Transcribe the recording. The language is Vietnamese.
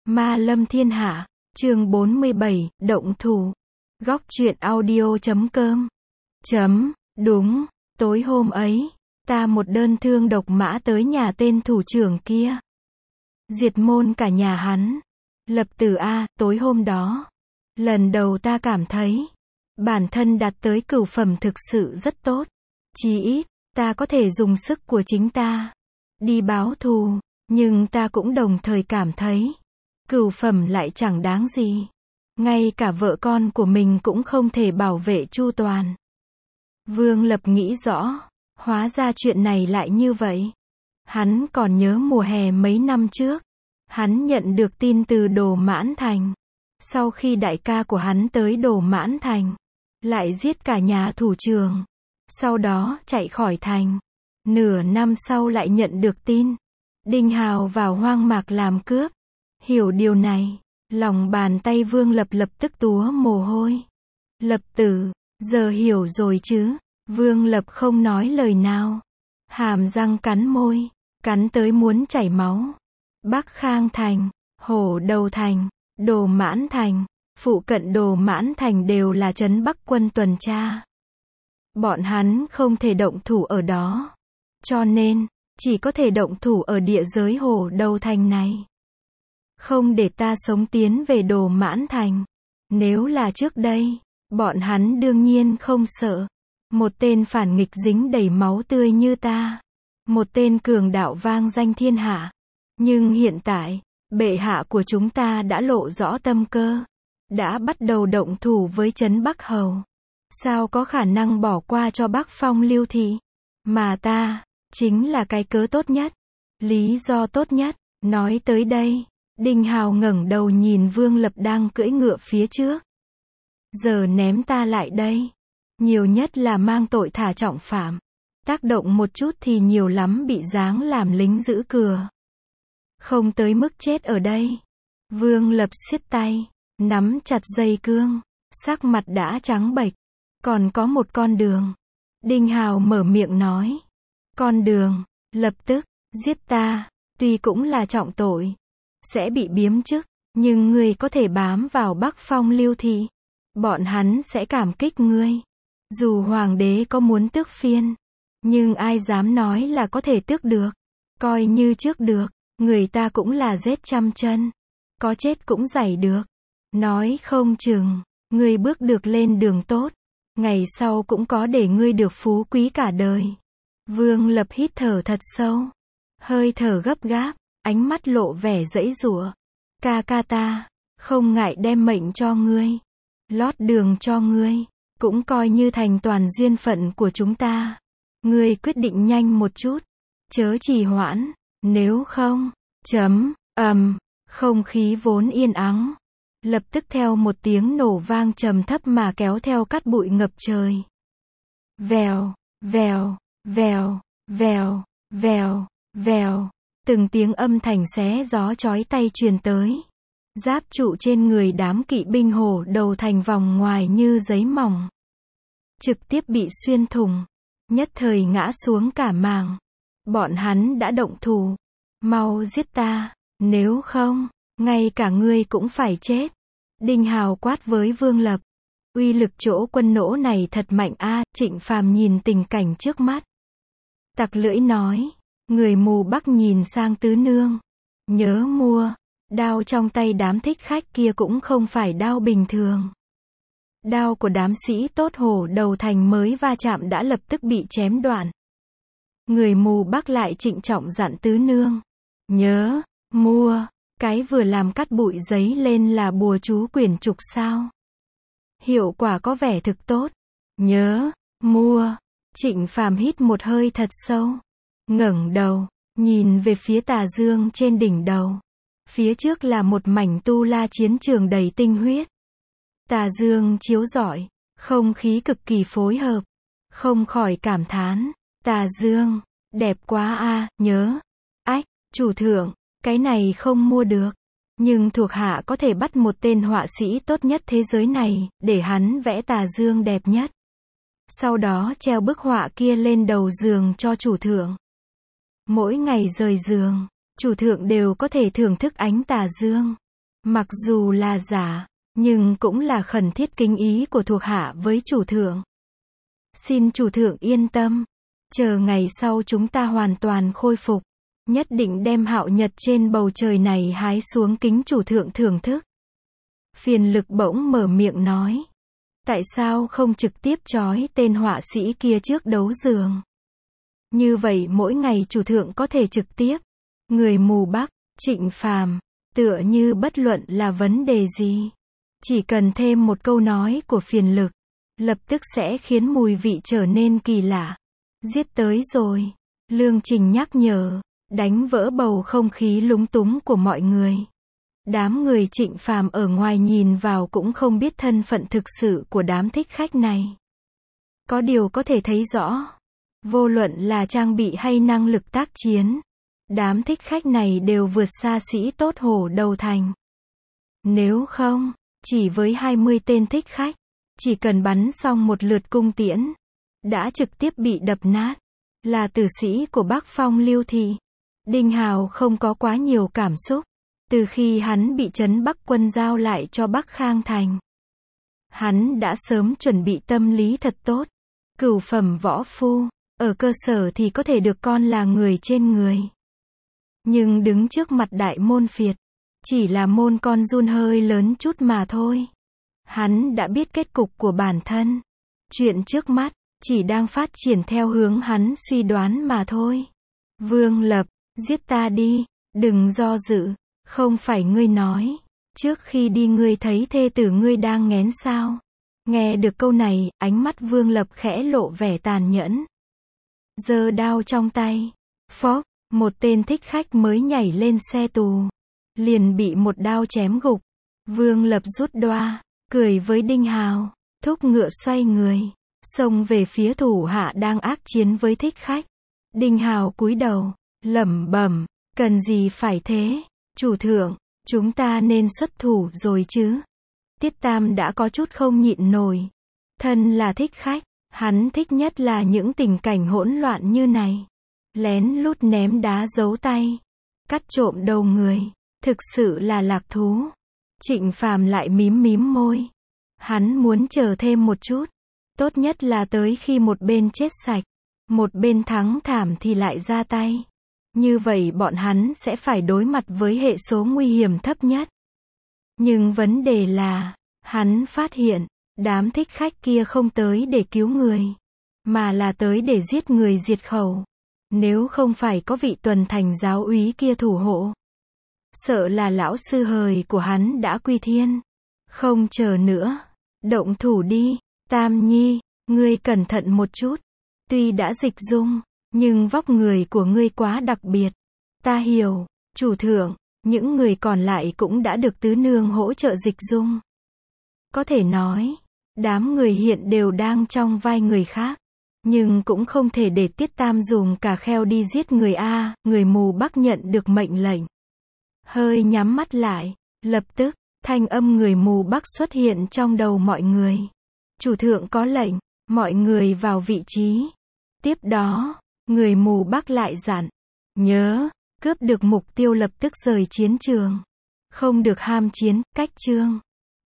Ma lâm thiên hạ, chương 47, động thủ. Góc truyện audio.com. Đúng, tối hôm ấy, ta một đơn thương độc mã tới nhà tên thủ trưởng kia. Diệt môn cả nhà hắn. Lập Tử A, tối hôm đó, lần đầu ta cảm thấy, bản thân đạt tới cửu phẩm thực sự rất tốt. Chí ít, ta có thể dùng sức của chính ta đi báo thù, nhưng ta cũng đồng thời cảm thấy, cửu phẩm lại chẳng đáng gì. Ngay cả vợ con của mình cũng không thể bảo vệ chu toàn. Vương Lập nghĩ rõ, hóa ra chuyện này lại như vậy. Hắn còn nhớ mùa hè mấy năm trước, hắn nhận được tin từ Đồ Mãn Thành. Sau khi đại ca của hắn tới Đồ Mãn Thành, lại giết cả nhà thủ trưởng, sau đó chạy khỏi thành. Nửa năm sau lại nhận được tin, Đinh Hào vào hoang mạc làm cướp. Hiểu điều này, lòng bàn tay Vương Lập lập tức túa mồ hôi. Lập Tử, giờ hiểu rồi chứ? Vương Lập không nói lời nào, hàm răng cắn môi, cắn tới muốn chảy máu. Bắc Khang Thành, Hổ Đầu Thành, Đồ Mãn Thành, phụ cận Đồ Mãn Thành đều là trấn Bắc quân tuần tra. Bọn hắn không thể động thủ ở đó, cho nên, chỉ có thể động thủ ở địa giới Hổ Đầu Thành này. Không để ta sống tiến về Đồ Mãn Thành. Nếu là trước đây, bọn hắn đương nhiên không sợ. Một tên phản nghịch dính đầy máu tươi như ta. Một tên cường đạo vang danh thiên hạ. Nhưng hiện tại, bệ hạ của chúng ta đã lộ rõ tâm cơ. Đã bắt đầu động thủ với trấn Bắc Hầu. Sao có khả năng bỏ qua cho Bắc Phong Lưu Thị? Mà ta, chính là cái cớ tốt nhất. Lý do tốt nhất. Nói tới đây, Đinh Hào ngẩng đầu nhìn Vương Lập đang cưỡi ngựa phía trước. Giờ ném ta lại đây. Nhiều nhất là mang tội thả trọng phạm. Tác động một chút thì nhiều lắm bị giáng làm lính giữ cửa. Không tới mức chết ở đây. Vương Lập siết tay, nắm chặt dây cương, sắc mặt đã trắng bệch. Còn có một con đường. Đinh Hào mở miệng nói. Con đường, lập tức, giết ta, tuy cũng là trọng tội. Sẽ bị biếm chức, nhưng ngươi có thể bám vào Bắc Phong Lưu Thị. Bọn hắn sẽ cảm kích ngươi. Dù hoàng đế có muốn tước phiên, nhưng ai dám nói là có thể tước được. Coi như trước được, người ta cũng là rết trăm chân. Có chết cũng giày được. Nói không chừng, ngươi bước được lên đường tốt. Ngày sau cũng có để ngươi được phú quý cả đời. Vương Lập hít thở thật sâu. Hơi thở gấp gáp, ánh mắt lộ vẻ giãy giụa. Ca ca ta, không ngại đem mệnh cho ngươi. Lót đường cho ngươi, cũng coi như thành toàn duyên phận của chúng ta. Ngươi quyết định nhanh một chút, chớ trì hoãn, nếu không, không khí vốn yên ắng. Lập tức theo một tiếng nổ vang trầm thấp mà kéo theo cát bụi ngập trời. Vèo, vèo, vèo, vèo, vèo, vèo. Từng tiếng âm thanh xé gió chói tai truyền tới. Giáp trụ trên người đám kỵ binh Hổ Đầu Thành vòng ngoài như giấy mỏng. Trực tiếp bị xuyên thủng. Nhất thời ngã xuống cả màng. Bọn hắn đã động thủ. Mau giết ta, nếu không, ngay cả ngươi cũng phải chết. Đinh Hào quát với Vương Lập. Uy lực chỗ quân nỗ này thật mạnh a. Trịnh Phàm nhìn tình cảnh trước mắt, tặc lưỡi nói. Người mù Bắc nhìn sang Tứ Nương. Nhớ mua, đao trong tay đám thích khách kia cũng không phải đao bình thường. Đao của đám sĩ tốt Hổ Đầu Thành mới va chạm đã lập tức bị chém đoạn. Người mù Bắc lại trịnh trọng dặn Tứ Nương. Nhớ, mua, cái vừa làm cắt bụi giấy lên là bùa chú quyển trục sao. Hiệu quả có vẻ thực tốt. Nhớ, mua. Trịnh Phàm hít một hơi thật sâu. Ngẩng đầu, nhìn về phía tà dương trên đỉnh đầu. Phía trước là một mảnh tu la chiến trường đầy tinh huyết. Tà dương chiếu rọi, không khí cực kỳ phối hợp. Không khỏi cảm thán, tà dương, đẹp quá a. Nhớ. Ách, chủ thượng, cái này không mua được. Nhưng thuộc hạ có thể bắt một tên họa sĩ tốt nhất thế giới này, để hắn vẽ tà dương đẹp nhất. Sau đó treo bức họa kia lên đầu giường cho chủ thượng. Mỗi ngày rời giường, chủ thượng đều có thể thưởng thức ánh tà dương. Mặc dù là giả, nhưng cũng là khẩn thiết kính ý của thuộc hạ với chủ thượng. Xin chủ thượng yên tâm, chờ ngày sau chúng ta hoàn toàn khôi phục, nhất định đem hạo nhật trên bầu trời này hái xuống kính chủ thượng thưởng thức. Phiền Lực bỗng mở miệng nói. Tại sao không trực tiếp trói tên họa sĩ kia trước đấu giường? Như vậy mỗi ngày chủ thượng có thể trực tiếp. Người mù Bắc, Trịnh Phàm, tựa như bất luận là vấn đề gì. Chỉ cần thêm một câu nói của Phiền Lực, lập tức sẽ khiến mùi vị trở nên kỳ lạ. Giết tới rồi. Lương Trình nhắc nhở, đánh vỡ bầu không khí lúng túng của mọi người. Đám người Trịnh Phàm ở ngoài nhìn vào cũng không biết thân phận thực sự của đám thích khách này. Có điều có thể thấy rõ, vô luận là trang bị hay năng lực tác chiến, đám thích khách này đều vượt xa sĩ tốt hổ đầu thành. Nếu không, chỉ với 20 tên thích khách, chỉ cần bắn xong một lượt cung tiễn, đã trực tiếp bị đập nát. Là tử sĩ của Bắc Phong Lưu Thị, Đinh Hào không có quá nhiều cảm xúc. Từ khi hắn bị trấn Bắc quân giao lại cho Bắc Khang Thành, hắn đã sớm chuẩn bị tâm lý thật tốt. Cửu phẩm võ phu, ở cơ sở thì có thể được con là người trên người. Nhưng đứng trước mặt đại môn phiệt, chỉ là môn con giun hơi lớn chút mà thôi. Hắn đã biết kết cục của bản thân. Chuyện trước mắt, chỉ đang phát triển theo hướng hắn suy đoán mà thôi. Vương Lập, giết ta đi, đừng do dự. Không phải ngươi nói, trước khi đi ngươi thấy thê tử ngươi đang nghén sao? Nghe được câu này, ánh mắt Vương Lập khẽ lộ vẻ tàn nhẫn. Giơ đao trong tay, phốc, một tên thích khách mới nhảy lên xe tù, liền bị một đao chém gục. Vương Lập rút đoa, cười với Đinh Hào, thúc ngựa xoay người, xông về phía thủ hạ đang ác chiến với thích khách. Đinh Hào cúi đầu, lẩm bẩm, cần gì phải thế? Chủ thượng, chúng ta nên xuất thủ rồi chứ? Tiết Tam đã có chút không nhịn nổi. Thân là thích khách, hắn thích nhất là những tình cảnh hỗn loạn như này. Lén lút ném đá giấu tay, cắt trộm đầu người, thực sự là lạc thú. Trịnh Phàm lại mím mím môi. Hắn muốn chờ thêm một chút. Tốt nhất là tới khi một bên chết sạch, một bên thắng thảm thì lại ra tay. Như vậy bọn hắn sẽ phải đối mặt với hệ số nguy hiểm thấp nhất. Nhưng vấn đề là, hắn phát hiện, đám thích khách kia không tới để cứu người, mà là tới để giết người diệt khẩu. Nếu không phải có vị tuần thành giáo úy kia thủ hộ, sợ là lão sư hời của hắn đã quy thiên. Không chờ nữa, động thủ đi. Tam Nhi, ngươi cẩn thận một chút. Tuy đã dịch dung, nhưng vóc người của ngươi quá đặc biệt. Ta hiểu, chủ thượng, những người còn lại cũng đã được tứ nương hỗ trợ dịch dung. Có thể nói, đám người hiện đều đang trong vai người khác. Nhưng cũng không thể để Tiết Tam dùng cả kheo đi giết người A. Người mù Bắc nhận được mệnh lệnh, hơi nhắm mắt lại, lập tức, thanh âm người mù Bắc xuất hiện trong đầu mọi người. Chủ thượng có lệnh, mọi người vào vị trí. Tiếp đó, người mù Bắc lại dặn, nhớ, cướp được mục tiêu lập tức rời chiến trường. Không được ham chiến, cách chương.